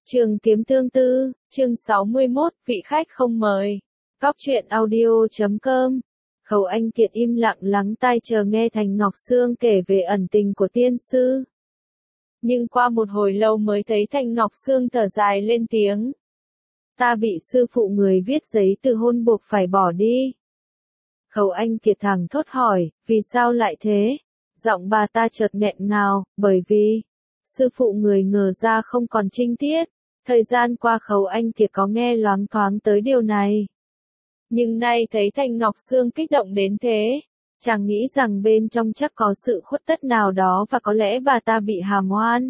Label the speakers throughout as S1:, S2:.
S1: Trường Kiếm Tương Tư, chương 61, vị khách không mời. Cóc truyện audio.com. Khẩu Anh Kiệt im lặng lắng tai chờ nghe Thành Ngọc Sương kể về ẩn tình của tiên sư. Nhưng qua một hồi lâu mới thấy Thành Ngọc Sương thở dài lên tiếng. Ta bị sư phụ người viết giấy từ hôn buộc phải bỏ đi. Khẩu Anh Kiệt thẳng thốt hỏi, vì sao lại thế? Giọng bà ta chợt nghẹn ngào, bởi vì sư phụ người ngờ ra không còn trinh tiết. Thời gian qua Khẩu Anh Kiệt có nghe loáng thoáng tới điều này. Nhưng nay thấy Thành Ngọc Sương kích động đến thế, chàng nghĩ rằng bên trong chắc có sự khuất tất nào đó và có lẽ bà ta bị hàm oan.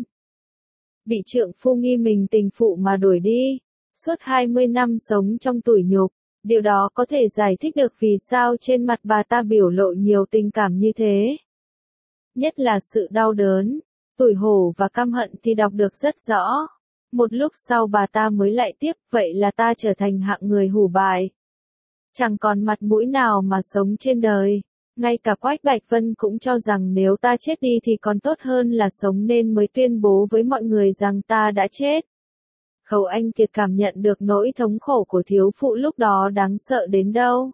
S1: Bị trượng phu nghi mình tình phụ mà đuổi đi, suốt 20 năm sống trong tủi nhục, điều đó có thể giải thích được vì sao trên mặt bà ta biểu lộ nhiều tình cảm như thế. Nhất là sự đau đớn, tủi hổ và căm hận thì đọc được rất rõ. Một lúc sau bà ta mới lại tiếp, vậy là ta trở thành hạng người hủ bại. Chẳng còn mặt mũi nào mà sống trên đời. Ngay cả Quách Bạch Vân cũng cho rằng nếu ta chết đi thì còn tốt hơn là sống nên mới tuyên bố với mọi người rằng ta đã chết. Khẩu Anh Kiệt cảm nhận được nỗi thống khổ của thiếu phụ lúc đó đáng sợ đến đâu.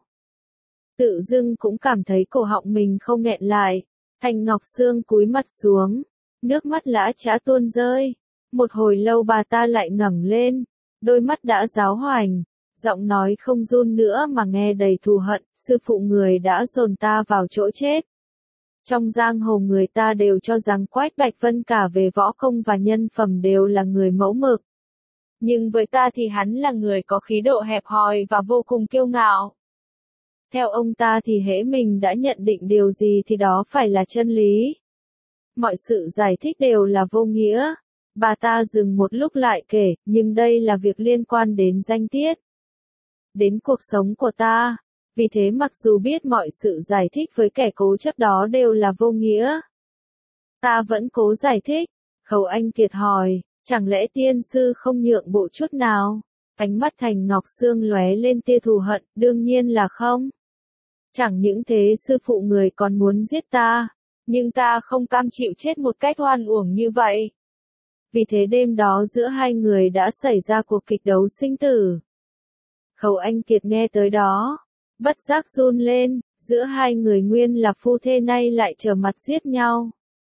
S1: Tự dưng cũng cảm thấy cổ họng mình không nghẹn lại. Thành Ngọc Sương cúi mặt xuống, nước mắt lã chã tuôn rơi. Một hồi lâu bà ta lại ngẩng lên, đôi mắt đã giáo hoành, giọng nói không run nữa mà nghe đầy thù hận, sư phụ người đã dồn ta vào chỗ chết. Trong giang hồ người ta đều cho rằng Quách Bạch Vân cả về võ công và nhân phẩm đều là người mẫu mực. Nhưng với ta thì hắn là người có khí độ hẹp hòi và vô cùng kiêu ngạo. Theo ông ta thì hễ mình đã nhận định điều gì thì đó phải là chân lý. Mọi sự giải thích đều là vô nghĩa. Bà ta dừng một lúc lại kể, nhưng đây là việc liên quan đến danh tiết, đến cuộc sống của ta. Vì thế mặc dù biết mọi sự giải thích với kẻ cố chấp đó đều là vô nghĩa, ta vẫn cố giải thích. Khẩu Anh Kiệt hỏi, chẳng lẽ tiên sư không nhượng bộ chút nào? Ánh mắt Thành Ngọc Sương lóe lên tia thù hận, đương nhiên là không. Chẳng những thế sư phụ người còn muốn giết ta, nhưng ta không cam chịu chết một cách oan uổng như vậy. Vì thế đêm đó giữa hai người đã xảy ra cuộc kịch đấu sinh tử. Khẩu Anh Kiệt nghe tới đó, bất giác run lên, giữa hai người nguyên là phu thê nay lại trở mặt giết nhau.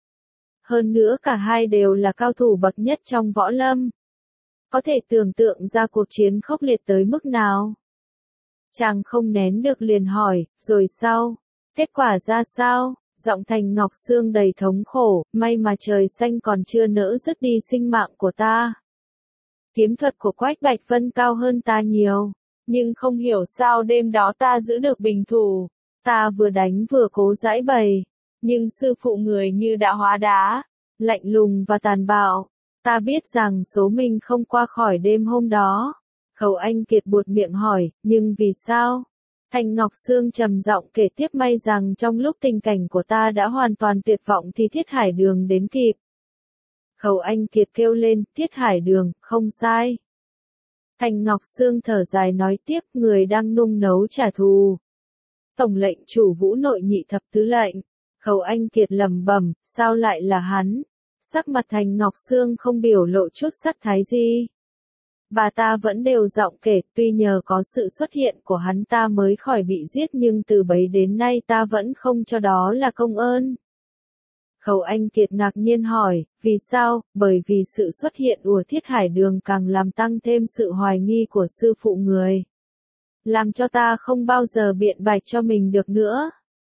S1: Hơn nữa cả hai đều là cao thủ bậc nhất trong võ lâm. Có thể tưởng tượng ra cuộc chiến khốc liệt tới mức nào. Chàng không nén được liền hỏi, rồi sao? Kết quả ra sao? Giọng Thành Ngọc Sương đầy thống khổ, may mà trời xanh còn chưa nỡ dứt đi sinh mạng của ta. Kiếm thuật của Quách Bạch Vân cao hơn ta nhiều, nhưng không hiểu sao đêm đó ta giữ được bình thủ. Ta vừa đánh vừa cố giãi bày, nhưng sư phụ người như đã hóa đá, lạnh lùng và tàn bạo. Ta biết rằng số mình không qua khỏi đêm hôm đó. Khẩu Anh Kiệt buột miệng hỏi, nhưng vì sao? Thành Ngọc Sương trầm giọng kể tiếp, may rằng trong lúc tình cảnh của ta đã hoàn toàn tuyệt vọng thì Thiết Hải Đường đến kịp. Khẩu Anh Kiệt kêu lên, Thiết Hải Đường, không sai. Thành Ngọc Sương thở dài nói tiếp, người đang nung nấu trả thù. Tổng lệnh chủ Vũ Nội Nhị Thập Tứ lệnh. Khẩu Anh Kiệt lẩm bẩm, sao lại là hắn? Sắc mặt Thành Ngọc Sương không biểu lộ chút sắc thái gì. Bà ta vẫn đều giọng kể, tuy nhờ có sự xuất hiện của hắn ta mới khỏi bị giết nhưng từ bấy đến nay ta vẫn không cho đó là công ơn. Khẩu Anh Kiệt ngạc nhiên hỏi, vì sao? Bởi vì sự xuất hiện của Thiết Hải Đường càng làm tăng thêm sự hoài nghi của sư phụ người. Làm cho ta không bao giờ biện bạch cho mình được nữa.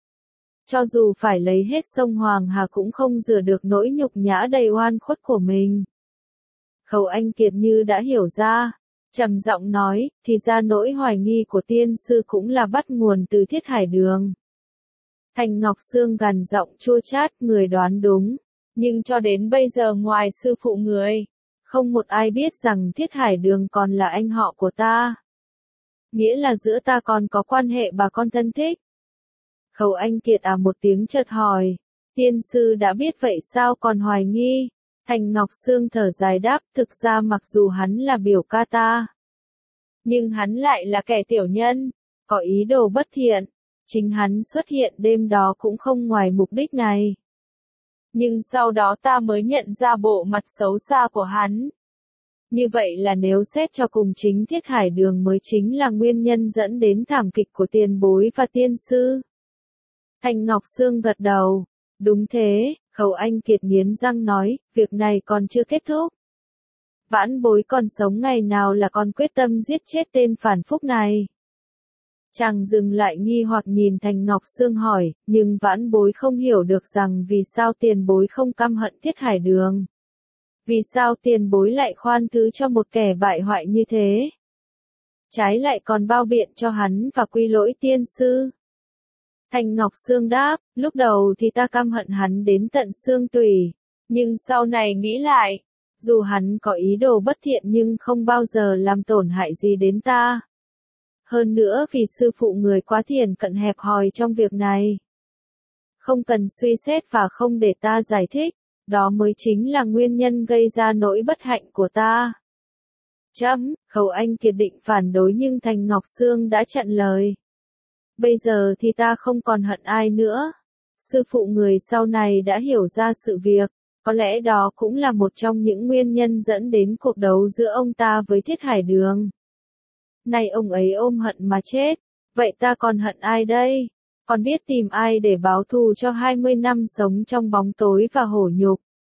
S1: Cho dù phải lấy hết sông Hoàng Hà cũng không rửa được nỗi nhục nhã đầy oan khuất của mình. Khẩu Anh Kiệt như đã hiểu ra, trầm giọng nói, thì ra nỗi hoài nghi của tiên sư cũng là bắt nguồn từ Thiết Hải Đường. Thành Ngọc Sương gằn giọng chua chát, người đoán đúng, nhưng cho đến bây giờ ngoài sư phụ người, không một ai biết rằng Thiết Hải Đường còn là anh họ của ta. Nghĩa là giữa ta còn có quan hệ bà con thân thích. Khẩu Anh Kiệt một tiếng chợt hỏi, tiên sư đã biết vậy sao còn hoài nghi? Thành Ngọc Sương thở dài đáp, thực ra mặc dù hắn là biểu ca ta, nhưng hắn lại là kẻ tiểu nhân, có ý đồ bất thiện. Chính hắn xuất hiện đêm đó cũng không ngoài mục đích này. Nhưng sau đó ta mới nhận ra bộ mặt xấu xa của hắn. Như vậy là nếu xét cho cùng chính Thiết Hải Đường mới chính là nguyên nhân dẫn đến thảm kịch của tiền bối và tiên sư. Thành Ngọc Sương gật đầu. Đúng thế, Khâu Anh Kiệt nghiến răng nói, việc này còn chưa kết thúc. Vãn bối còn sống ngày nào là còn quyết tâm giết chết tên phản phúc này. Chàng dừng lại nghi hoặc nhìn Thành Ngọc Sương hỏi, nhưng vãn bối không hiểu được rằng vì sao tiền bối không căm hận Thiết Hải Đường. Vì sao tiền bối lại khoan thứ cho một kẻ bại hoại như thế? Trái lại còn bao biện cho hắn và quy lỗi tiên sư. Thành Ngọc Sương đáp, lúc đầu thì ta căm hận hắn đến tận xương tủy, nhưng sau này nghĩ lại, dù hắn có ý đồ bất thiện nhưng không bao giờ làm tổn hại gì đến ta. Hơn nữa vì sư phụ người quá thiền cận hẹp hòi trong việc này. Không cần suy xét và không để ta giải thích, đó mới chính là nguyên nhân gây ra nỗi bất hạnh của ta. Khâu Anh Kiệt định phản đối nhưng Thành Ngọc Sương đã chặn lời. Bây giờ thì ta không còn hận ai nữa. Sư phụ người sau này đã hiểu ra sự việc, có lẽ đó cũng là một trong những nguyên nhân dẫn đến cuộc đấu giữa ông ta với Thiết Hải Đường. Này ông ấy ôm hận mà chết, vậy ta còn hận ai đây? Còn biết tìm ai để báo thù cho 20 năm sống trong bóng tối và hổ nhục.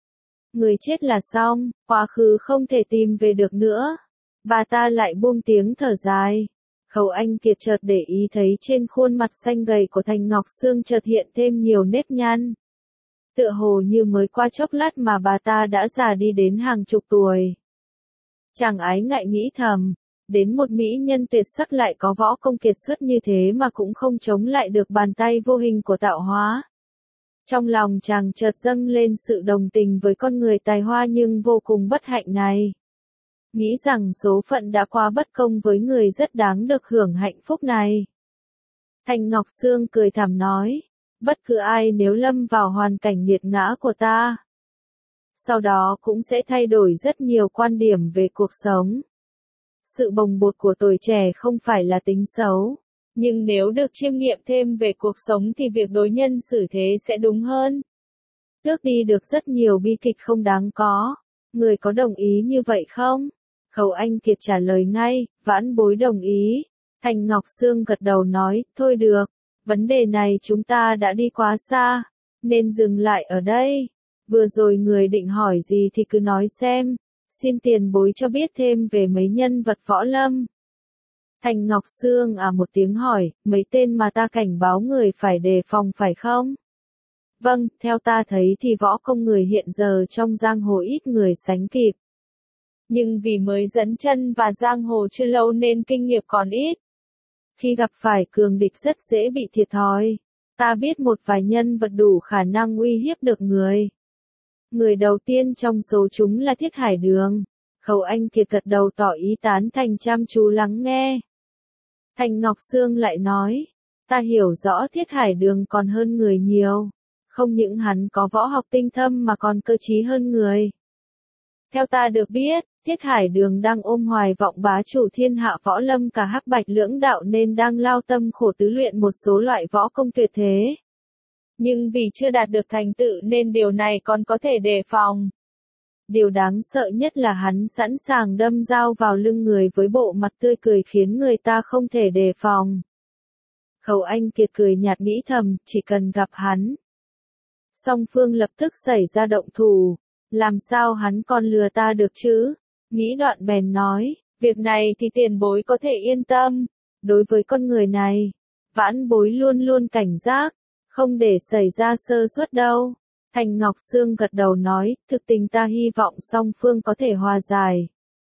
S1: Người chết là xong, quá khứ không thể tìm về được nữa. Bà ta lại buông tiếng thở dài. Khâu Anh Kiệt chợt để ý thấy trên khuôn mặt xanh gầy của Thành Ngọc Sương chợt hiện thêm nhiều nếp nhăn. Tựa hồ như mới qua chốc lát mà bà ta đã già đi đến hàng chục tuổi. Chàng ái ngại nghĩ thầm, đến một mỹ nhân tuyệt sắc lại có võ công kiệt xuất như thế mà cũng không chống lại được bàn tay vô hình của tạo hóa. Trong lòng chàng chợt dâng lên sự đồng tình với con người tài hoa nhưng vô cùng bất hạnh này. Nghĩ rằng số phận đã quá bất công với người rất đáng được hưởng hạnh phúc này. Thành Ngọc Sương cười thảm nói, bất cứ ai nếu lâm vào hoàn cảnh nghiệt ngã của ta, sau đó cũng sẽ thay đổi rất nhiều quan điểm về cuộc sống. Sự bồng bột của tuổi trẻ không phải là tính xấu, nhưng nếu được chiêm nghiệm thêm về cuộc sống thì việc đối nhân xử thế sẽ đúng hơn. Tước đi được rất nhiều bi kịch không đáng có. Người có đồng ý như vậy không? Khâu Anh Kiệt trả lời ngay, vãn bối đồng ý. Thành Ngọc Sương gật đầu nói, thôi được, vấn đề này chúng ta đã đi quá xa, nên dừng lại ở đây. Vừa rồi người định hỏi gì thì cứ nói xem, xin tiền bối cho biết thêm về mấy nhân vật võ lâm. Thành Ngọc Sương một tiếng hỏi, mấy tên mà ta cảnh báo người phải đề phòng phải không? Vâng, theo ta thấy thì võ công người hiện giờ trong giang hồ ít người sánh kịp. Nhưng vì mới dấn chân và giang hồ chưa lâu nên kinh nghiệm còn ít. Khi gặp phải cường địch rất dễ bị thiệt thòi. Ta biết một vài nhân vật đủ khả năng uy hiếp được người. Người đầu tiên trong số chúng là Thiết Hải Đường. Khâu Anh Kiệt gật đầu tỏ ý tán thành chăm chú lắng nghe. Thành Ngọc Sương lại nói, ta hiểu rõ Thiết Hải Đường còn hơn người nhiều. Không những hắn có võ học tinh thâm mà còn cơ trí hơn người. Theo ta được biết, Thiết Hải Đường đang ôm hoài vọng bá chủ thiên hạ võ lâm cả hắc bạch lưỡng đạo nên đang lao tâm khổ tứ luyện một số loại võ công tuyệt thế. Nhưng vì chưa đạt được thành tựu nên điều này còn có thể đề phòng. Điều đáng sợ nhất là hắn sẵn sàng đâm dao vào lưng người với bộ mặt tươi cười khiến người ta không thể đề phòng. Khâu Anh Kiệt cười nhạt nghĩ thầm, chỉ cần gặp hắn, song phương lập tức xảy ra động thủ, làm sao hắn còn lừa ta được chứ? Nghĩ đoạn bèn nói, việc này thì tiền bối có thể yên tâm, đối với con người này, vãn bối luôn luôn cảnh giác, không để xảy ra sơ suất đâu. Thành Ngọc Sương gật đầu nói, thực tình ta hy vọng song phương có thể hòa giải.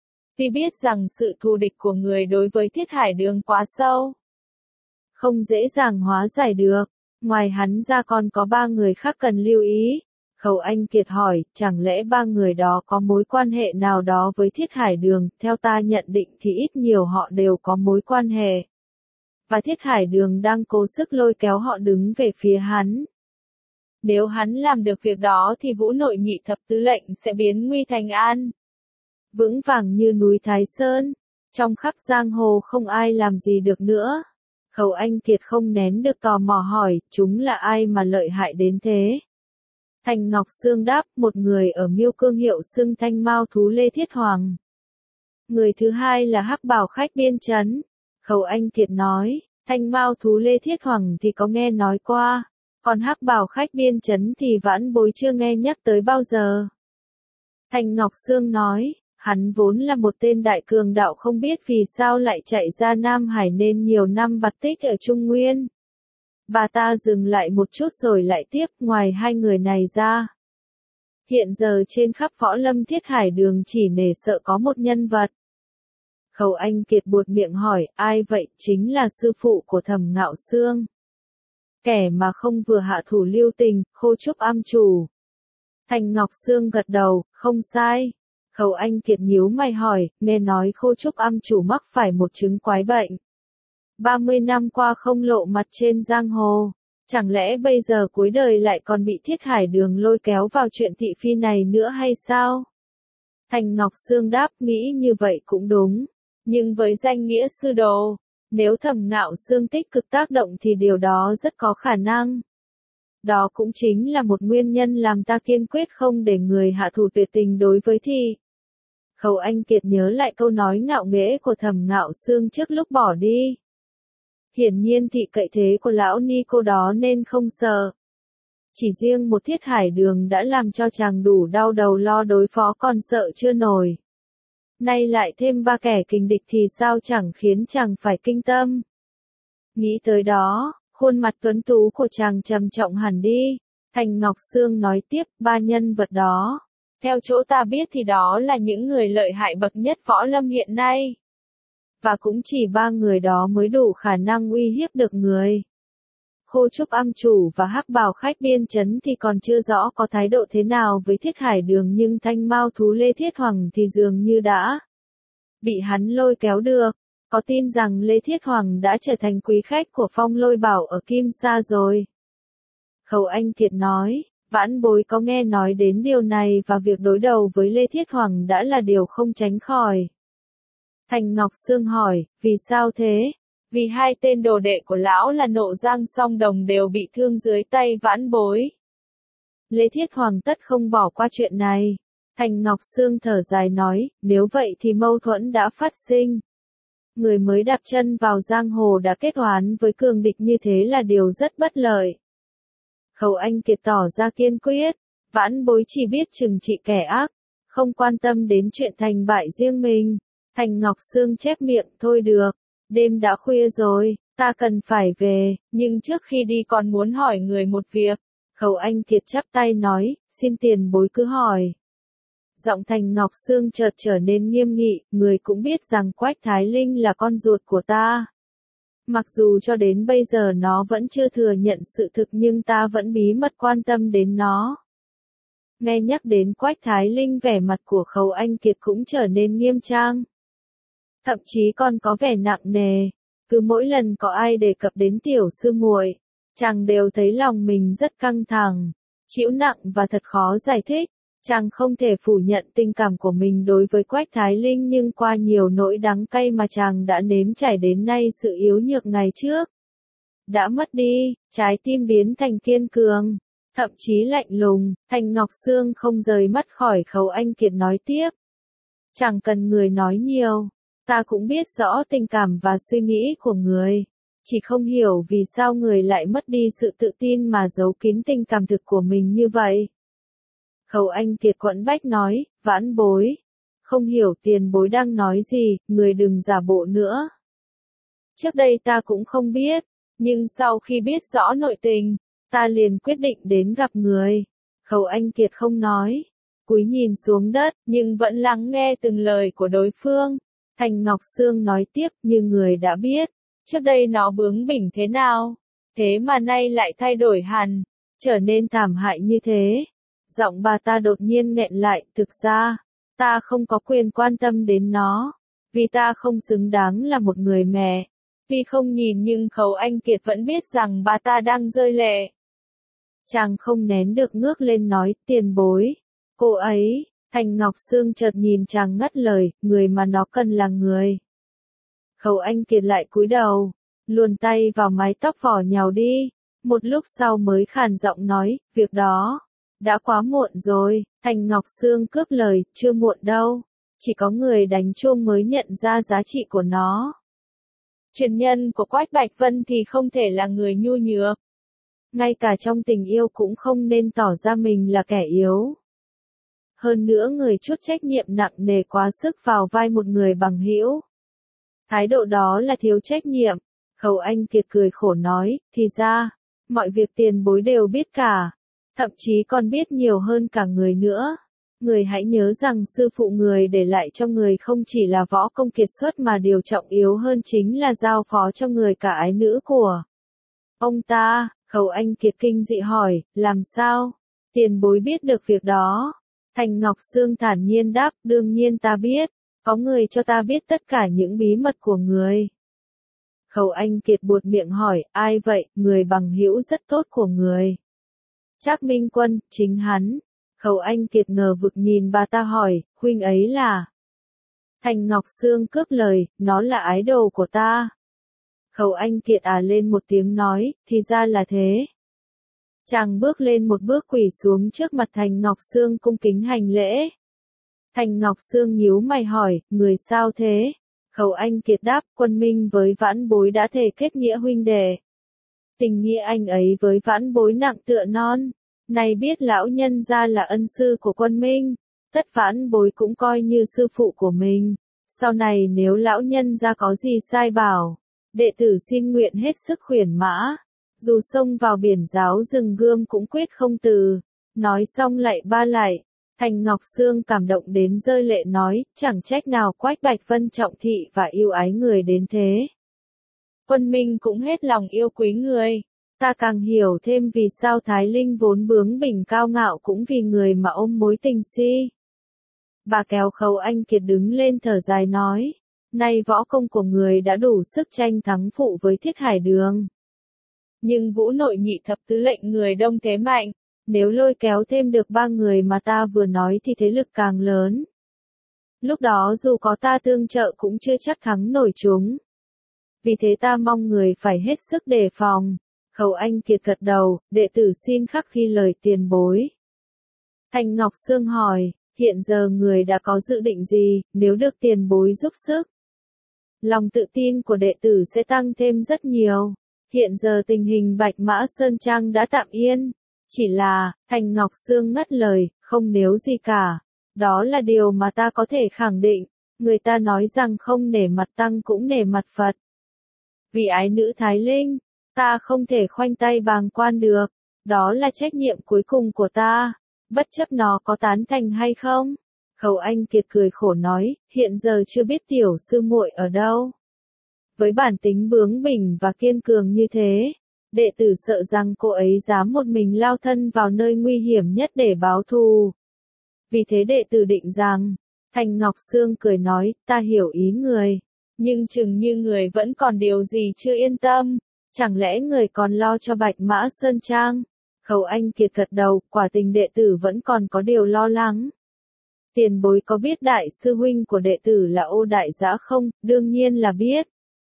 S1: Vì biết rằng sự thù địch của người đối với Thiết Hải Đường quá sâu, không dễ dàng hóa giải được. Ngoài hắn ra còn có 3 người khác cần lưu ý. Khâu Anh Kiệt hỏi, chẳng lẽ 3 người đó có mối quan hệ nào đó với Thiết Hải Đường? Theo ta nhận định thì ít nhiều họ đều có mối quan hệ. Và Thiết Hải Đường đang cố sức lôi kéo họ đứng về phía hắn. Nếu hắn làm được việc đó thì Vũ Nội Nhị Thập Tứ Lệnh sẽ biến nguy thành an. Vững vàng như núi Thái Sơn. Trong khắp giang hồ không ai làm gì được nữa. Khâu Anh Kiệt không nén được tò mò hỏi, chúng là ai mà lợi hại đến thế? Thành Ngọc Sương đáp, một người ở Miêu Cương hiệu xưng Thanh Mao Thú Lê Thiết Hoàng. Người thứ hai là hắc bào khách biên trấn. Khâu Anh Kiệt nói, thanh mao thú Lê Thiết Hoàng thì có nghe nói qua, còn hắc bào khách biên trấn thì vãn bối chưa nghe nhắc tới bao giờ. Thành Ngọc Sương nói, hắn vốn là một tên đại cường đạo, không biết vì sao lại chạy ra Nam Hải nên nhiều năm bặt tích ở Trung Nguyên. Bà ta dừng lại một chút rồi lại tiếp, ngoài hai người này ra. Hiện giờ trên khắp võ lâm Thiết Hải đường chỉ nể sợ có một nhân vật. Khâu Anh Kiệt buột miệng hỏi, ai vậy? Chính là sư phụ của Thẩm Ngạo Xương. Kẻ mà không vừa hạ thủ lưu tình, Khô Trúc Am chủ. Thành Ngọc Sương gật đầu, không sai. Khâu Anh Kiệt nhíu mày hỏi, nghe nói Khô Trúc Am chủ mắc phải một chứng quái bệnh. 30 năm qua không lộ mặt trên giang hồ. Chẳng lẽ bây giờ cuối đời lại còn bị Thiết Hải đường lôi kéo vào chuyện thị phi này nữa hay sao? Thành Ngọc Sương đáp, nghĩ như vậy cũng đúng. Nhưng với danh nghĩa sư đồ, nếu Thẩm Ngạo Xương tích cực tác động thì điều đó rất có khả năng. Đó cũng chính là một nguyên nhân làm ta kiên quyết không để người hạ thủ tuyệt tình đối với Thị. Khâu Anh Kiệt nhớ lại câu nói ngạo nghễ của Thẩm Ngạo Xương trước lúc bỏ đi. Hiển nhiên Thị cậy thế của lão ni cô đó nên không sợ. Chỉ riêng một Thiết Hải đường đã làm cho chàng đủ đau đầu lo đối phó còn sợ chưa nổi. Nay lại thêm ba kẻ kình địch thì sao chẳng khiến chàng phải kinh tâm. Nghĩ tới đó, khuôn mặt tuấn tú của chàng trầm trọng hẳn đi. Thành Ngọc Sương nói tiếp, ba nhân vật đó. Theo chỗ ta biết thì đó là những người lợi hại bậc nhất võ lâm hiện nay. Và cũng chỉ ba người đó mới đủ khả năng uy hiếp được người. Khô Trúc Am chủ và hắc bào khách biên trấn thì còn chưa rõ có thái độ thế nào với Thiết Hải đường, nhưng thanh mao thú Lê Thiết Hoàng thì dường như đã bị hắn lôi kéo được. Có tin rằng Lê Thiết Hoàng đã trở thành quý khách của Phong Lôi Bảo ở Kim Sa rồi. Khâu Anh Kiệt nói, vãn bối có nghe nói đến điều này và việc đối đầu với Lê Thiết Hoàng đã là điều không tránh khỏi. Thành Ngọc Sương hỏi, vì sao thế? Vì hai tên đồ đệ của lão là Nộ Giang Song Đồng đều bị thương dưới tay vãn bối. Lê Thiết Hoàng tất không bỏ qua chuyện này. Thành Ngọc Sương thở dài nói, nếu vậy thì mâu thuẫn đã phát sinh. Người mới đạp chân vào giang hồ đã kết oán với cường địch như thế là điều rất bất lợi. Khâu Anh Kiệt tỏ ra kiên quyết, vãn bối chỉ biết trừng trị kẻ ác, không quan tâm đến chuyện thành bại riêng mình. Thành Ngọc Sương chép miệng, thôi được, đêm đã khuya rồi, ta cần phải về, nhưng trước khi đi còn muốn hỏi người một việc. Khâu Anh Kiệt chắp tay nói, xin tiền bối cứ hỏi. Giọng Thành Ngọc Sương chợt trở nên nghiêm nghị, người cũng biết rằng Quách Thái Linh là con ruột của ta. Mặc dù cho đến bây giờ nó vẫn chưa thừa nhận sự thực nhưng ta vẫn bí mật quan tâm đến nó. Nghe nhắc đến Quách Thái Linh, vẻ mặt của Khâu Anh Kiệt cũng trở nên nghiêm trang. Thậm chí còn có vẻ nặng nề. Cứ mỗi lần có ai đề cập đến tiểu sư muội, chàng đều thấy lòng mình rất căng thẳng, chịu nặng và thật khó giải thích. Chàng không thể phủ nhận tình cảm của mình đối với Quách Thái Linh, nhưng qua nhiều nỗi đắng cay mà chàng đã nếm trải đến nay, sự yếu nhược ngày trước đã mất đi, trái tim biến thành kiên cường, thậm chí lạnh lùng. Thành Ngọc Sương không rời mắt khỏi Khâu Anh Kiệt nói tiếp. Chẳng cần người nói nhiều, ta cũng biết rõ tình cảm và suy nghĩ của người. Chỉ không hiểu vì sao người lại mất đi sự tự tin mà giấu kín tình cảm thực của mình như vậy. Khâu Anh Kiệt quẫn bách nói, vãn bối. Không hiểu tiền bối đang nói gì, người đừng giả bộ nữa. Trước đây ta cũng không biết, nhưng sau khi biết rõ nội tình, ta liền quyết định đến gặp người. Khâu Anh Kiệt không nói, cúi nhìn xuống đất, nhưng vẫn lắng nghe từng lời của đối phương. Thành Ngọc Sương nói tiếp, như người đã biết, trước đây nó bướng bỉnh thế nào, thế mà nay lại thay đổi hẳn, trở nên thảm hại như thế. Giọng bà ta đột nhiên nghẹn lại, thực ra, ta không có quyền quan tâm đến nó, vì ta không xứng đáng là một người mẹ. Tuy không nhìn nhưng Khâu Anh Kiệt vẫn biết rằng bà ta đang rơi lệ. Chàng không nén được ngước lên nói, tiền bối, cô ấy. Thành Ngọc Sương chợt nhìn chàng ngắt lời, người mà nó cần là người. Khâu Anh Kiệt lại cúi đầu, luồn tay vào mái tóc vỏ nhàu đi, một lúc sau mới khàn giọng nói, việc đó đã quá muộn rồi. Thành Ngọc Sương cướp lời, chưa muộn đâu. chỉ có người đánh chuông mới nhận ra giá trị của nó. Truyền nhân của Quách Bạch Vân thì không thể là người nhu nhược. Ngay cả trong tình yêu cũng không nên tỏ ra mình là kẻ yếu. Hơn nữa người chút trách nhiệm nặng nề quá sức vào vai một người bằng hữu. Thái độ đó là thiếu trách nhiệm. Khâu Anh Kiệt cười khổ nói, thì ra, mọi việc tiền bối đều biết cả. Thậm chí còn biết nhiều hơn cả người nữa. Người hãy nhớ rằng sư phụ người để lại cho người không chỉ là võ công kiệt xuất mà điều trọng yếu hơn chính là giao phó cho người cả ái nữ của ông ta. Khâu Anh Kiệt kinh dị hỏi, làm sao? Tiền bối biết được việc đó. Thành Ngọc Sương thản nhiên đáp, đương nhiên ta biết. Có người cho ta biết tất cả những bí mật của người. Khâu Anh Kiệt buột miệng hỏi, ai vậy? Người bằng hữu rất tốt của người. Trác Minh Quân, chính hắn. Khâu Anh Kiệt ngờ vực nhìn bà ta hỏi, huynh ấy là? Thành Ngọc Sương cướp lời, nó là ái đồ của ta. Khâu Anh Kiệt lên một tiếng nói, thì ra là thế. Chàng bước lên một bước quỳ xuống trước mặt Thành Ngọc Sương cung kính hành lễ. Thành Ngọc Sương nhíu mày hỏi, người sao thế? Khâu Anh Kiệt đáp, Quân Minh với Vãn Bối đã thề kết nghĩa huynh đệ. Tình nghĩa anh ấy với Vãn Bối nặng tựa non. Này biết lão nhân gia là ân sư của Quân Minh, tất Vãn Bối cũng coi như sư phụ của mình. Sau này nếu lão nhân gia có gì sai bảo, đệ tử xin nguyện hết sức khuyển mã. Dù xông vào biển giáo rừng gươm cũng quyết không từ. Nói xong lại ba lại. Thành Ngọc Sương cảm động đến rơi lệ nói, chẳng trách nào Quách Bạch Vân trọng thị và yêu ái người đến thế. Quân Minh cũng hết lòng yêu quý người. Ta càng hiểu thêm vì sao Thái Linh vốn bướng bỉnh cao ngạo cũng vì người mà ôm mối tình si. Bà kéo Khâu Anh Kiệt đứng lên thở dài nói, nay võ công của người đã đủ sức tranh thắng phụ với Thiết Hải Đường. Nhưng Vũ Nội Nhị thập tứ lệnh người đông thế mạnh, nếu lôi kéo thêm được 3 người mà ta vừa nói thì thế lực càng lớn. Lúc đó dù có ta tương trợ cũng chưa chắc thắng nổi chúng. Vì thế ta mong người phải hết sức đề phòng. Khâu Anh Kiệt gật đầu, đệ tử xin khắc ghi lời tiền bối. Thành Ngọc Sương hỏi, hiện giờ người đã có dự định gì, nếu được tiền bối giúp sức? Lòng tự tin của đệ tử sẽ tăng thêm rất nhiều. Hiện giờ tình hình Bạch Mã Sơn Trang đã tạm yên. Chỉ là, Thành Ngọc Sương ngắt lời, không nếu gì cả. Đó là điều mà ta có thể khẳng định. Người ta nói rằng không nể mặt tăng cũng nể mặt Phật. Vì ái nữ Thái Linh, ta không thể khoanh tay bàng quan được. Đó là trách nhiệm cuối cùng của ta. Bất chấp nó có tán thành hay không. Khâu Anh Kiệt cười khổ nói, hiện giờ chưa biết tiểu sư muội ở đâu. Với bản tính bướng bỉnh và kiên cường như thế, đệ tử sợ rằng cô ấy dám một mình lao thân vào nơi nguy hiểm nhất để báo thù. Vì thế đệ tử định rằng, Thành Ngọc Sương cười nói, ta hiểu ý người, nhưng chừng như người vẫn còn điều gì chưa yên tâm, chẳng lẽ người còn lo cho Bạch Mã Sơn Trang? Khâu Anh Kiệt gật đầu, quả tình đệ tử vẫn còn có điều lo lắng. Tiền bối có biết đại sư huynh của đệ tử là Ô Đại Dã không? Đương nhiên là biết.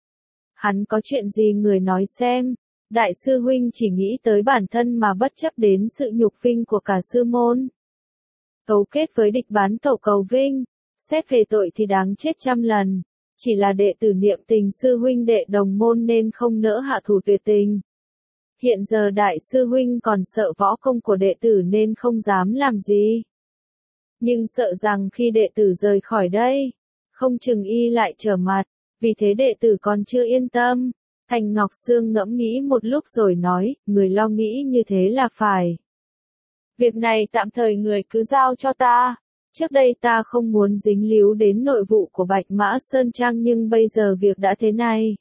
S1: Hắn có chuyện gì người nói xem. Đại sư huynh chỉ nghĩ tới bản thân mà bất chấp đến sự nhục vinh của cả sư môn. Cấu kết với địch bán tẩu cầu vinh, xét về tội thì đáng chết trăm lần. Chỉ là đệ tử niệm tình sư huynh đệ đồng môn nên không nỡ hạ thủ tuyệt tình. Hiện giờ đại sư huynh còn sợ võ công của đệ tử nên không dám làm gì. Nhưng sợ rằng khi đệ tử rời khỏi đây, không chừng y lại trở mặt, vì thế đệ tử còn chưa yên tâm. Thành Ngọc Sương ngẫm nghĩ một lúc rồi nói, người lo nghĩ như thế là phải. Việc này tạm thời người cứ giao cho ta. Trước đây ta không muốn dính líu đến nội vụ của Bạch Mã Sơn Trang nhưng bây giờ việc đã thế này.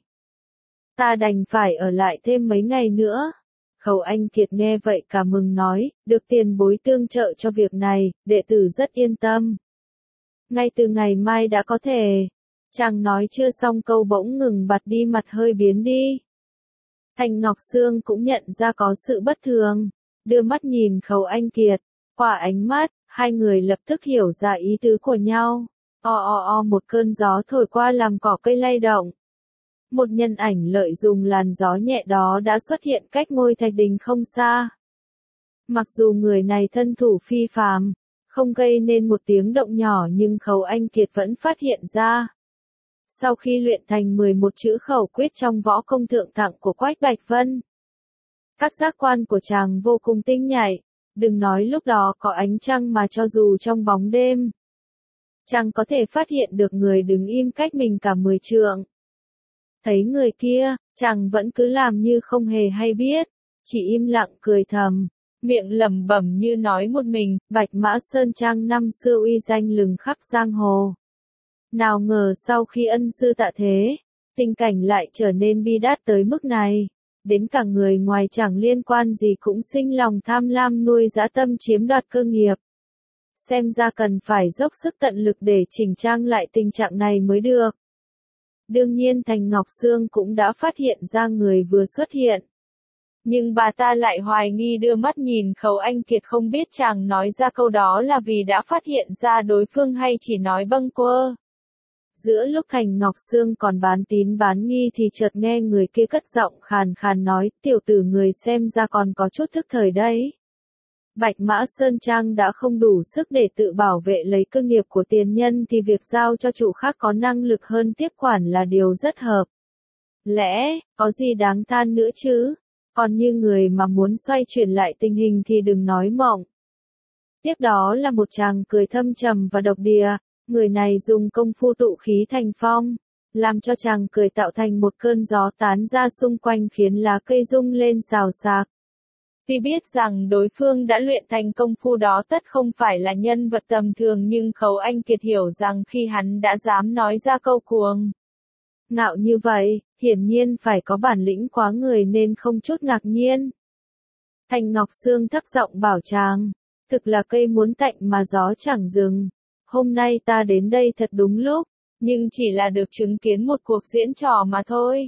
S1: Ta đành phải ở lại thêm mấy ngày nữa. Khâu Anh Kiệt nghe vậy cả mừng nói, được tiền bối tương trợ cho việc này, đệ tử rất yên tâm. Ngay từ ngày mai đã có thể. Chàng nói chưa xong câu bỗng ngừng bặt đi mặt hơi biến đi. Thành Ngọc Sương cũng nhận ra có sự bất thường, đưa mắt nhìn Khâu Anh Kiệt, qua ánh mắt, hai người lập tức hiểu ra ý tứ của nhau. Một cơn gió thổi qua làm cỏ cây lay động. Một nhân ảnh lợi dùng làn gió nhẹ đó đã xuất hiện cách ngôi thạch đình không xa. Mặc dù người này thân thủ phi phàm, không gây nên một tiếng động nhỏ nhưng Khấu Anh Kiệt vẫn phát hiện ra. Sau khi luyện thành 11 chữ khẩu quyết trong võ công thượng thặng của Quách Bạch Vân, các giác quan của chàng vô cùng tinh nhạy, đừng nói lúc đó có ánh trăng mà cho dù trong bóng đêm, chàng có thể phát hiện được người đứng im cách mình cả 10 trượng. Thấy người kia, chàng vẫn cứ làm như không hề hay biết, chỉ im lặng cười thầm, miệng lẩm bẩm như nói một mình, Bạch Mã Sơn Trang năm xưa uy danh lừng khắp giang hồ. Nào ngờ sau khi ân sư tạ thế, tình cảnh lại trở nên bi đát tới mức này, đến cả người ngoài chẳng liên quan gì cũng sinh lòng tham lam nuôi dã tâm chiếm đoạt cơ nghiệp. Xem ra cần phải dốc sức tận lực để chỉnh trang lại tình trạng này mới được. Đương nhiên Thành Ngọc Sương cũng đã phát hiện ra người vừa xuất hiện. Nhưng bà ta lại hoài nghi đưa mắt nhìn Khấu Anh Kiệt, không biết chàng nói ra câu đó là vì đã phát hiện ra đối phương hay chỉ nói bâng quơ. Giữa lúc Thành Ngọc Sương còn bán tín bán nghi thì chợt nghe người kia cất giọng khàn khàn nói, tiểu tử người xem ra còn có chút thức thời đấy. Bạch Mã Sơn Trang đã không đủ sức để tự bảo vệ lấy cơ nghiệp của tiền nhân thì việc giao cho chủ khác có năng lực hơn tiếp quản là điều rất hợp lẽ, có gì đáng than nữa chứ, còn như người mà muốn xoay chuyển lại tình hình thì đừng nói mộng. Tiếp đó là một chàng cười thâm trầm và độc địa, người này dùng công phu tụ khí thành phong, làm cho chàng cười tạo thành một cơn gió tán ra xung quanh khiến lá cây rung lên xào xạc. Tuy biết rằng đối phương đã luyện thành công phu đó tất không phải là nhân vật tầm thường nhưng Khấu Anh Kiệt hiểu rằng khi hắn đã dám nói ra câu cuồng ngạo như vậy, hiển nhiên phải có bản lĩnh quá người nên không chút ngạc nhiên. Thành Ngọc Sương thấp giọng bảo chàng, thực là cây muốn tạnh mà gió chẳng dừng. Hôm nay ta đến đây thật đúng lúc, nhưng chỉ là được chứng kiến một cuộc diễn trò mà thôi.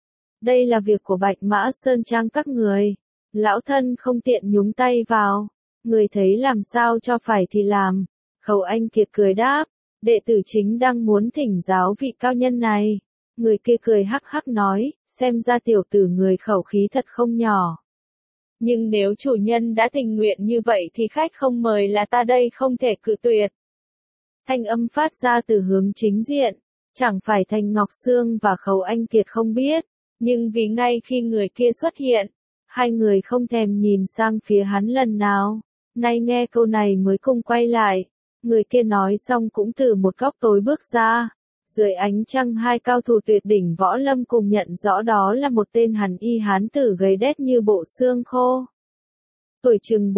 S1: Đây là việc của Bạch Mã Sơn Trang các người. Lão thân không tiện nhúng tay vào, người thấy làm sao cho phải thì làm. Khấu Anh Kiệt cười đáp, đệ tử chính đang muốn thỉnh giáo vị cao nhân này. Người kia cười hắc hắc nói, xem ra tiểu tử người khẩu khí thật không nhỏ. Nhưng nếu chủ nhân đã tình nguyện như vậy thì khách không mời là ta đây không thể cự tuyệt. Thanh âm phát ra từ hướng chính diện, chẳng phải Thành Ngọc Sương và Khấu Anh Kiệt không biết, nhưng vì ngay khi người kia xuất hiện, hai người không thèm nhìn sang phía hắn lần nào, nay nghe câu này mới cùng quay lại. Người kia nói xong cũng từ một góc tối bước ra. Dưới ánh trăng hai cao thủ tuyệt đỉnh võ lâm cùng nhận rõ đó là một tên hàn y hán tử gầy đét như bộ xương khô. Tuổi chừng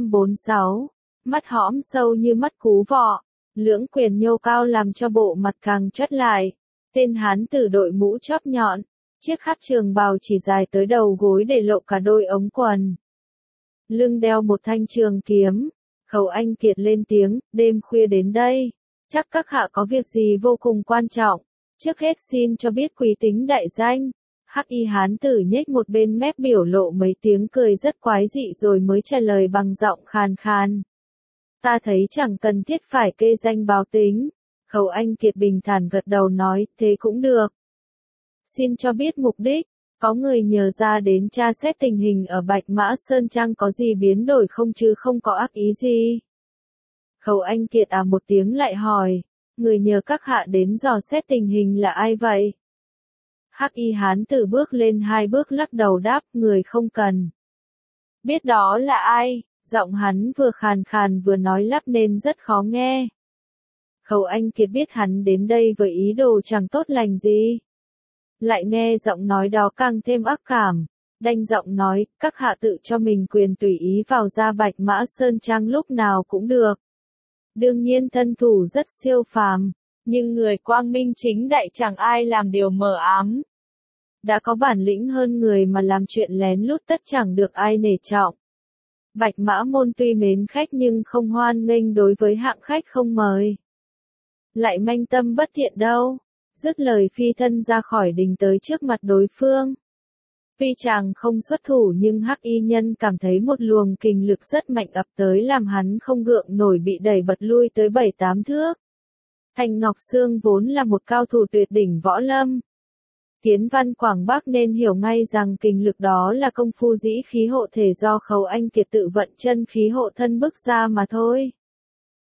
S1: 45-46, mắt hõm sâu như mắt cú vọ, lưỡng quyền nhô cao làm cho bộ mặt càng chất lại. Tên hán tử đội mũ chóp nhọn. Chiếc khắc trường bào chỉ dài tới đầu gối để lộ cả đôi ống quần. Lưng đeo một thanh trường kiếm. Khấu Anh Kiệt lên tiếng, đêm khuya đến đây. Chắc các hạ có việc gì vô cùng quan trọng. Trước hết xin cho biết quý tính đại danh. Hắc y hán tử nhếch một bên mép biểu lộ mấy tiếng cười rất quái dị rồi mới trả lời bằng giọng khàn khàn. Ta thấy chẳng cần thiết phải kê danh báo tính. Khấu Anh Kiệt bình thản gật đầu nói, thế cũng được. Xin cho biết mục đích, có người nhờ ra đến tra xét tình hình ở Bạch Mã Sơn Trang có gì biến đổi không chứ không có ác ý gì. Khấu Anh Kiệt một tiếng lại hỏi, người nhờ các hạ đến dò xét tình hình là ai vậy? Hắc y hán tử bước lên hai bước lắc đầu đáp, người không cần biết đó là ai, giọng hắn vừa khàn khàn vừa nói lắp nên rất khó nghe. Khấu Anh Kiệt biết hắn đến đây với ý đồ chẳng tốt lành gì. Lại nghe giọng nói đó càng thêm ác cảm, đanh giọng nói, các hạ tự cho mình quyền tùy ý vào ra Bạch Mã Sơn Trang lúc nào cũng được. Đương nhiên thân thủ rất siêu phàm, nhưng người quang minh chính đại chẳng ai làm điều mờ ám. Đã có bản lĩnh hơn người mà làm chuyện lén lút tất chẳng được ai nể trọng. Bạch Mã môn tuy mến khách nhưng không hoan nghênh đối với hạng khách không mời. Lại manh tâm bất thiện đâu. Dứt lời phi thân ra khỏi đình tới trước mặt đối phương. Tuy chàng không xuất thủ nhưng hắc y nhân cảm thấy một luồng kình lực rất mạnh ập tới làm hắn không gượng nổi bị đẩy bật lui tới 7-8 thước. Thành Ngọc Sương vốn là một cao thủ tuyệt đỉnh võ lâm. Kiến văn Quảng Bắc nên hiểu ngay rằng kình lực đó là công phu dĩ khí hộ thể do Khấu Anh Kiệt tự vận chân khí hộ thân bức ra mà thôi.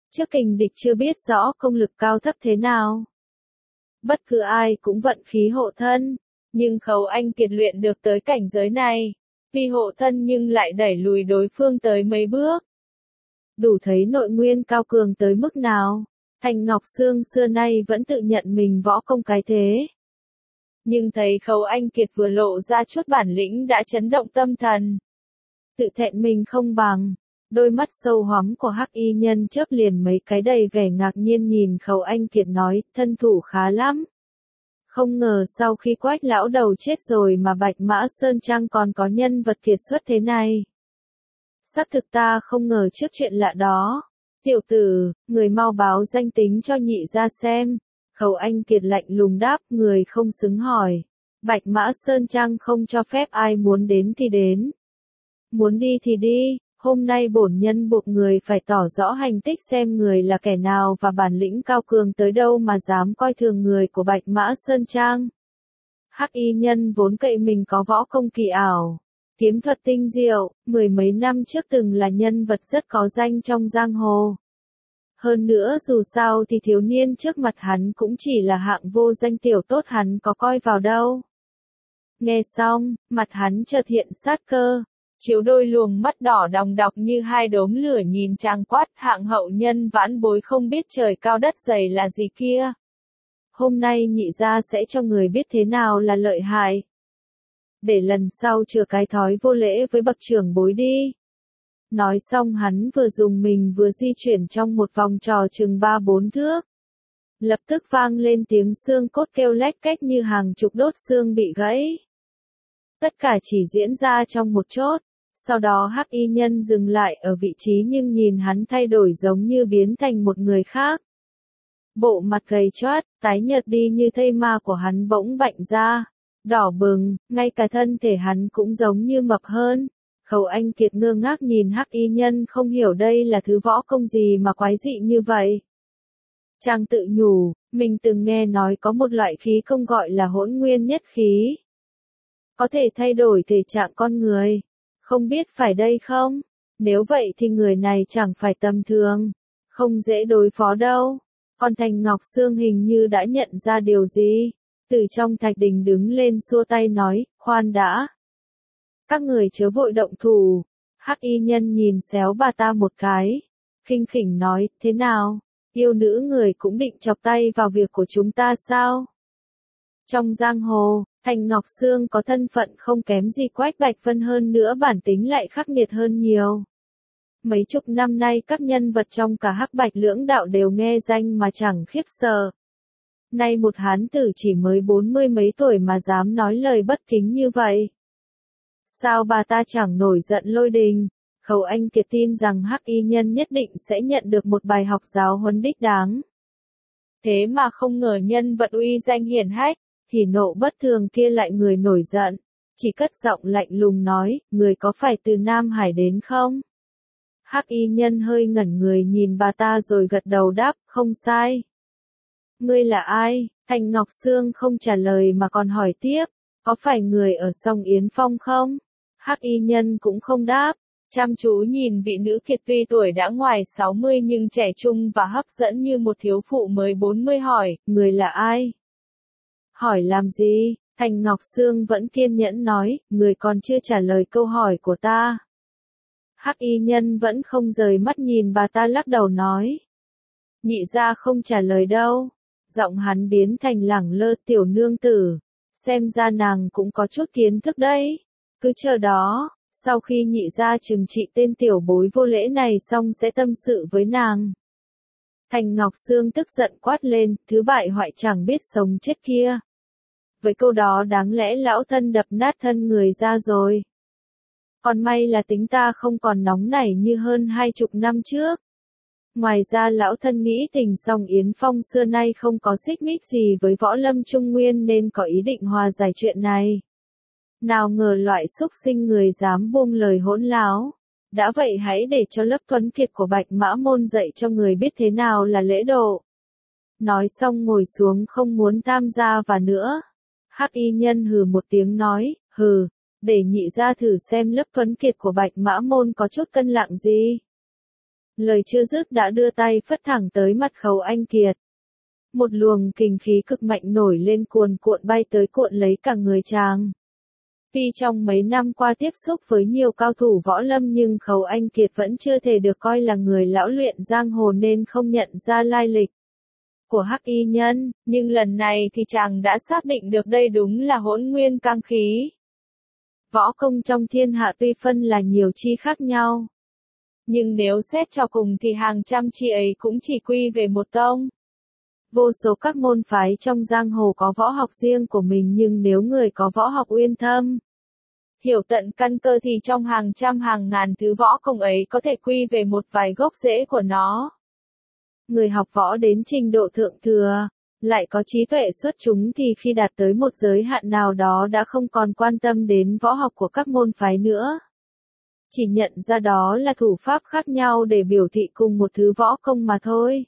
S1: Trước kình địch chưa biết rõ công lực cao thấp thế nào. Bất cứ ai cũng vận khí hộ thân, nhưng Khấu Anh Kiệt luyện được tới cảnh giới này, tuy hộ thân nhưng lại đẩy lùi đối phương tới mấy bước. Đủ thấy nội nguyên cao cường tới mức nào. Thành Ngọc Sương xưa nay vẫn tự nhận mình võ công cái thế. Nhưng thấy Khấu Anh Kiệt vừa lộ ra chút bản lĩnh đã chấn động tâm thần. Tự thẹn mình không bằng. Đôi mắt sâu hoắm của Hắc Y Nhân chớp liền mấy cái đầy vẻ ngạc nhiên nhìn Khấu Anh Kiệt nói, thân thủ khá lắm. Không ngờ sau khi Quách lão đầu chết rồi mà Bạch Mã Sơn Trang còn có nhân vật kiệt xuất thế này. Xác thực ta không ngờ trước chuyện lạ đó. Tiểu tử, người mau báo danh tính cho nhị ra xem. Khấu Anh Kiệt lạnh lùng đáp, người không xứng hỏi. Bạch Mã Sơn Trang không cho phép ai muốn đến thì đến. Muốn đi thì đi, hôm nay bổn nhân buộc người phải tỏ rõ hành tích xem người là kẻ nào và bản lĩnh cao cường tới đâu mà dám coi thường người của Bạch Mã Sơn Trang. Hắc Y Nhân vốn cậy mình có võ công kỳ ảo, kiếm thuật tinh diệu, mười mấy năm trước từng là nhân vật rất có danh trong giang hồ. Hơn nữa dù sao thì thiếu niên trước mặt hắn cũng chỉ là hạng vô danh tiểu tốt, hắn có coi vào đâu. Nghe xong, mặt hắn chợt hiện sát cơ, chiếu đôi luồng mắt đỏ đòng đọc như hai đốm lửa nhìn Trang quát, hạng hậu nhân vãn bối không biết trời cao đất dày là gì kia. Hôm nay nhị gia sẽ cho người biết thế nào là lợi hại. Để lần sau chừa cái thói vô lễ với bậc trưởng bối đi. Nói xong hắn vừa dùng mình vừa di chuyển trong một vòng trò chừng 3-4 thước. Lập tức vang lên tiếng xương cốt kêu lách cách như hàng chục đốt xương bị gãy. Tất cả chỉ diễn ra trong một chốt. Sau đó Hắc Y Nhân dừng lại ở vị trí nhưng nhìn hắn thay đổi giống như biến thành một người khác. Bộ mặt gầy choát, tái nhợt đi như thây ma của hắn bỗng bạnh ra, đỏ bừng, ngay cả thân thể hắn cũng giống như mập hơn. Khấu Anh Kiệt ngơ ngác nhìn Hắc Y Nhân không hiểu đây là thứ võ công gì mà quái dị như vậy. Chàng tự nhủ, mình từng nghe nói có một loại khí công gọi là hỗn nguyên nhất khí. Có thể thay đổi thể trạng con người. Không biết phải đây không? Nếu vậy thì người này chẳng phải tầm thường. Không dễ đối phó đâu. Còn Thành Ngọc Sương hình như đã nhận ra điều gì. Từ trong thạch đình đứng lên xua tay nói, khoan đã. Các người chớ vội động thủ. Hắc Y Nhân nhìn xéo bà ta một cái. Khinh khỉnh nói, thế nào? Yêu nữ người cũng định chọc tay vào việc của chúng ta sao? Trong giang hồ, Thành Ngọc Sương có thân phận không kém gì Quách Bạch Vân, hơn nữa bản tính lại khắc nghiệt hơn nhiều. Mấy chục năm nay các nhân vật trong cả Hắc Bạch lưỡng đạo đều nghe danh mà chẳng khiếp sợ. Nay một hán tử chỉ mới 40 mấy tuổi mà dám nói lời bất kính như vậy. Sao bà ta chẳng nổi giận lôi đình? Khấu Anh Kiệt tin rằng Hắc Y Nhân nhất định sẽ nhận được một bài học giáo huấn đích đáng. Thế mà không ngờ nhân vật uy danh hiển hách, thì nộ bất thường kia lại người nổi giận. Chỉ cất giọng lạnh lùng nói, người có phải từ Nam Hải đến không? Hắc Y Nhân hơi ngẩn người nhìn bà ta rồi gật đầu đáp, không sai. Ngươi là ai? Thành Ngọc Sương không trả lời mà còn hỏi tiếp, có phải người ở Song Yến Phong không? Hắc Y Nhân cũng không đáp, chăm chú nhìn vị nữ kiệt tuy tuổi đã ngoài 60 nhưng trẻ trung và hấp dẫn như một thiếu phụ mới 40 hỏi, người là ai? Hỏi làm gì? Thành Ngọc Sương vẫn kiên nhẫn nói, người còn chưa trả lời câu hỏi của ta. Hắc Y Nhân vẫn không rời mắt nhìn bà ta lắc đầu nói. Nhị gia không trả lời đâu. Giọng hắn biến thành lẳng lơ, tiểu nương tử. Xem ra nàng cũng có chút kiến thức đấy. Cứ chờ đó, sau khi nhị gia trừng trị tên tiểu bối vô lễ này xong sẽ tâm sự với nàng. Thành Ngọc Sương tức giận quát lên, thứ bại hoại chẳng biết sống chết kia. Với câu đó đáng lẽ lão thân đập nát thân người ra rồi. Còn may là tính ta không còn nóng nảy như hơn 20 năm trước. Ngoài ra lão thân nghĩ tình Song Yến Phong xưa nay không có xích mích gì với võ lâm Trung Nguyên nên có ý định hòa giải chuyện này. Nào ngờ loại xúc sinh người dám buông lời hỗn láo. Đã vậy hãy để cho lớp tuấn kiệt của Bạch Mã Môn dạy cho người biết thế nào là lễ độ. Nói xong ngồi xuống không muốn tham gia vào nữa. Hắc Y Nhân hừ một tiếng nói, hừ, để nhị ra thử xem lớp tuấn kiệt của Bạch Mã Môn có chút cân lặng gì. Lời chưa dứt đã đưa tay phất thẳng tới mặt Khấu Anh Kiệt. Một luồng kình khí cực mạnh nổi lên cuồn cuộn bay tới cuộn lấy cả người chàng. Tuy trong mấy năm qua tiếp xúc với nhiều cao thủ võ lâm nhưng Khấu Anh Kiệt vẫn chưa thể được coi là người lão luyện giang hồ nên không nhận ra lai lịch của Hắc Y Nhân, nhưng lần này thì chàng đã xác định được đây đúng là hỗn nguyên cang khí. Võ công trong thiên hạ tuy phân là nhiều chi khác nhau, nhưng nếu xét cho cùng thì hàng trăm chi ấy cũng chỉ quy về một tông. Vô số các môn phái trong giang hồ có võ học riêng của mình nhưng nếu người có võ học uyên thâm, hiểu tận căn cơ thì trong hàng trăm hàng ngàn thứ võ công ấy có thể quy về một vài gốc rễ của nó. Người học võ đến trình độ thượng thừa, lại có trí tuệ xuất chúng thì khi đạt tới một giới hạn nào đó đã không còn quan tâm đến võ học của các môn phái nữa. Chỉ nhận ra đó là thủ pháp khác nhau để biểu thị cùng một thứ võ công mà thôi.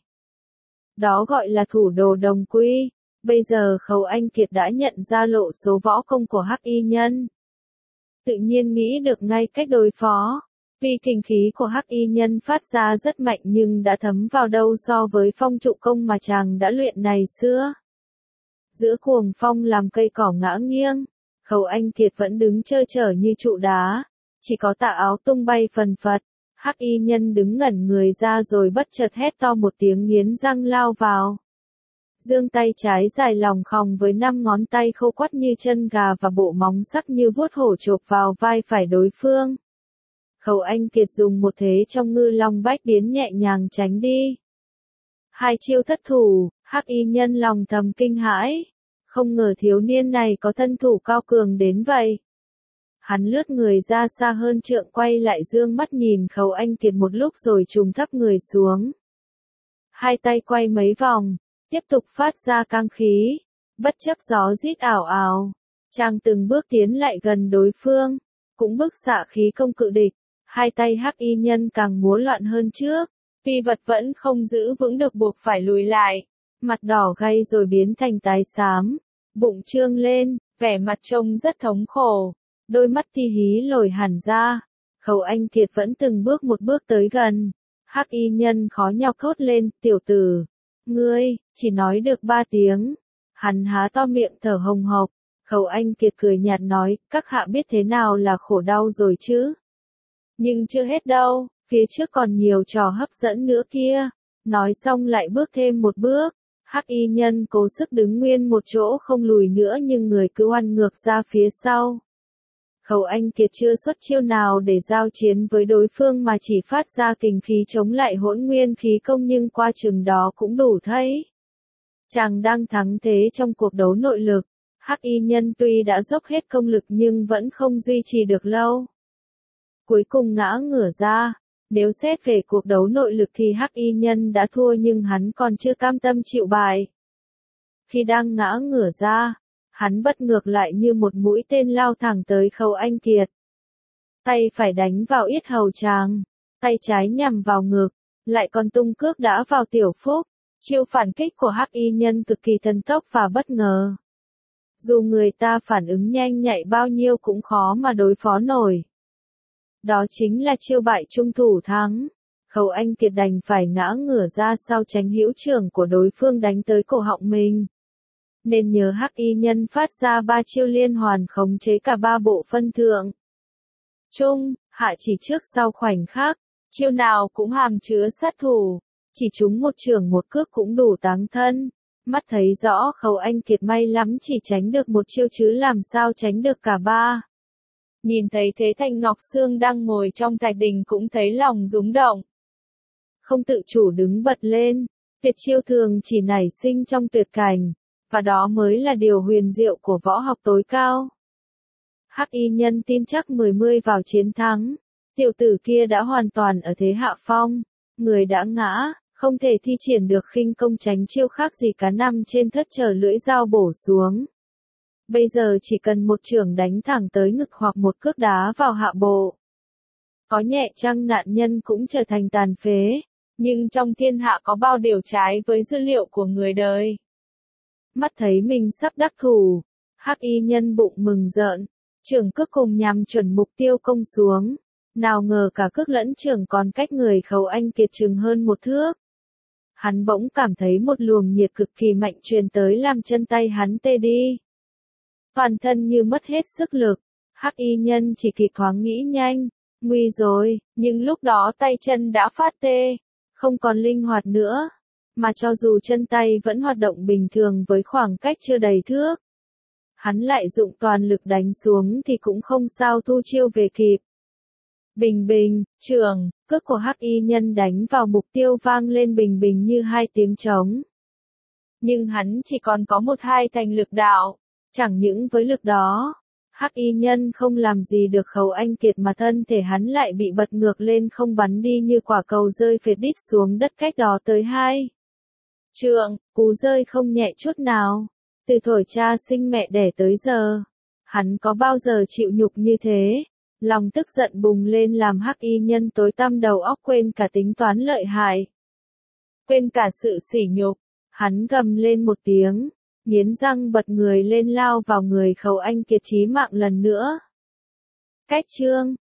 S1: Đó gọi là thủ đồ đồng quy. Bây giờ Khấu Anh Kiệt đã nhận ra lộ số võ công của Hắc Y Nhân. Tự nhiên nghĩ được ngay cách đối phó. Vì kình khí của Hắc Y Nhân phát ra rất mạnh nhưng đã thấm vào đâu so với phong trụ công mà chàng đã luyện ngày xưa. Giữa cuồng phong làm cây cỏ ngã nghiêng, Khấu Anh Kiệt vẫn đứng trơ trở như trụ đá, chỉ có tà áo tung bay phần phật. Hắc Y Nhân đứng ngẩn người ra rồi bất chợt hét to một tiếng nghiến răng lao vào. Giương tay trái dài lòng khòng với 5 ngón tay khô quắt như chân gà và bộ móng sắc như vuốt hổ chộp vào vai phải đối phương. Khấu Anh Kiệt dùng một thế trong ngư long bách biến nhẹ nhàng tránh đi. Hai chiêu thất thủ, Hắc Y Nhân lòng thầm kinh hãi. Không ngờ thiếu niên này có thân thủ cao cường đến vậy. Hắn lướt người ra xa hơn trượng quay lại dương mắt nhìn Khấu Anh Kiệt một lúc rồi trùng thấp người xuống. Hai tay quay mấy vòng, tiếp tục phát ra cang khí, bất chấp gió rít ảo ảo. Chàng từng bước tiến lại gần đối phương, cũng bức xạ khí công cự địch. Hai tay Hắc Y Nhân càng múa loạn hơn trước, tuy vật vẫn không giữ vững được buộc phải lùi lại, mặt đỏ gay rồi biến thành tái xám, bụng trương lên, vẻ mặt trông rất thống khổ, đôi mắt ti hí lồi hẳn ra. Khấu Anh Kiệt vẫn từng bước một bước tới gần. Hắc Y Nhân khó nhọc thốt lên, tiểu tử, ngươi, chỉ nói được 3 tiếng. Hắn há to miệng thở hồng hộc. Khấu Anh Kiệt cười nhạt nói, các hạ biết thế nào là khổ đau rồi chứ? Nhưng chưa hết đâu, phía trước còn nhiều trò hấp dẫn nữa kia. Nói xong lại bước thêm một bước. Hắc Y Nhân cố sức đứng nguyên một chỗ không lùi nữa nhưng người cứ oằn ngược ra phía sau. Khấu Anh Kiệt chưa xuất chiêu nào để giao chiến với đối phương mà chỉ phát ra kình khí chống lại hỗn nguyên khí công nhưng qua chừng đó cũng đủ thấy. Chàng đang thắng thế trong cuộc đấu nội lực. Hắc Y Nhân tuy đã dốc hết công lực nhưng vẫn không duy trì được lâu. Cuối cùng ngã ngửa ra. Nếu xét về cuộc đấu nội lực thì Hắc Y Nhân đã thua nhưng hắn còn chưa cam tâm chịu bại. Khi đang ngã ngửa ra, hắn bất ngược lại như một mũi tên lao thẳng tới Khấu Anh Kiệt. Tay phải đánh vào yết hầu chàng, tay trái nhằm vào ngực, lại còn tung cước đá vào tiểu phúc. Chiêu phản kích của Hắc Y Nhân cực kỳ thần tốc và bất ngờ. Dù người ta phản ứng nhanh nhạy bao nhiêu cũng khó mà đối phó nổi. Đó chính là chiêu bại trung thủ thắng. Khấu Anh Kiệt đành phải ngã ngửa ra sau tránh hữu trưởng của đối phương đánh tới cổ họng mình. Nên nhớ Hắc Y Nhân phát ra 3 chiêu liên hoàn khống chế cả 3 bộ phân thượng, trung, hạ chỉ trước sau khoảnh khắc, chiêu nào cũng hàm chứa sát thủ, chỉ trúng một chưởng một cước cũng đủ táng thân. Mắt thấy rõ Khấu Anh Kiệt may lắm chỉ tránh được một chiêu chứ làm sao tránh được cả 3. Nhìn thấy thế Thanh Ngọc Sương đang ngồi trong thạch đình cũng thấy lòng rúng động. Không tự chủ đứng bật lên, tuyệt chiêu thường chỉ nảy sinh trong tuyệt cảnh. Và đó mới là điều huyền diệu của võ học tối cao. Hắc Y Nhân tin chắc 10 vào chiến thắng. Tiểu tử kia đã hoàn toàn ở thế hạ phong. Người đã ngã, không thể thi triển được khinh công tránh chiêu khác gì cả nằm trên thất chờ lưỡi dao bổ xuống. Bây giờ chỉ cần một chưởng đánh thẳng tới ngực hoặc một cước đá vào hạ bộ. Có nhẹ chăng nạn nhân cũng trở thành tàn phế. Nhưng trong thiên hạ có bao điều trái với dữ liệu của người đời. Mắt thấy mình sắp đắc thủ, Hắc Y Nhân bụng mừng rợn, chưởng cước cùng nhằm chuẩn mục tiêu công xuống. Nào ngờ cả cước lẫn trường còn cách người Khấu Anh Kiệt chừng hơn một thước. Hắn bỗng cảm thấy một luồng nhiệt cực kỳ mạnh truyền tới làm chân tay hắn tê đi. Toàn thân như mất hết sức lực, Hắc y nhân chỉ kịp thoáng nghĩ nhanh, nguy rồi, nhưng lúc đó tay chân đã phát tê, không còn linh hoạt nữa, mà cho dù chân tay vẫn hoạt động bình thường với khoảng cách chưa đầy thước. Hắn lại dụng toàn lực đánh xuống thì cũng không sao thu chiêu về kịp. Bình bình, trường, cước của Hắc y nhân đánh vào mục tiêu vang lên bình bình như hai tiếng trống. Nhưng hắn chỉ còn có một hai thành lực đạo, chẳng những với lực đó, Hắc y nhân không làm gì được Khấu Anh Kiệt mà thân thể hắn lại bị bật ngược lên không bắn đi như quả cầu rơi phệt đít xuống đất cách đó tới hai trượng, cú rơi không nhẹ chút nào. Từ thổi cha sinh mẹ đẻ tới giờ, hắn có bao giờ chịu nhục như thế? Lòng tức giận bùng lên làm Hắc y nhân tối tăm đầu óc quên cả tính toán lợi hại. Quên cả sự sỉ nhục, hắn gầm lên một tiếng, nghiến răng bật người lên lao vào người Khấu Anh Kiệt chí mạng lần nữa. Cách chương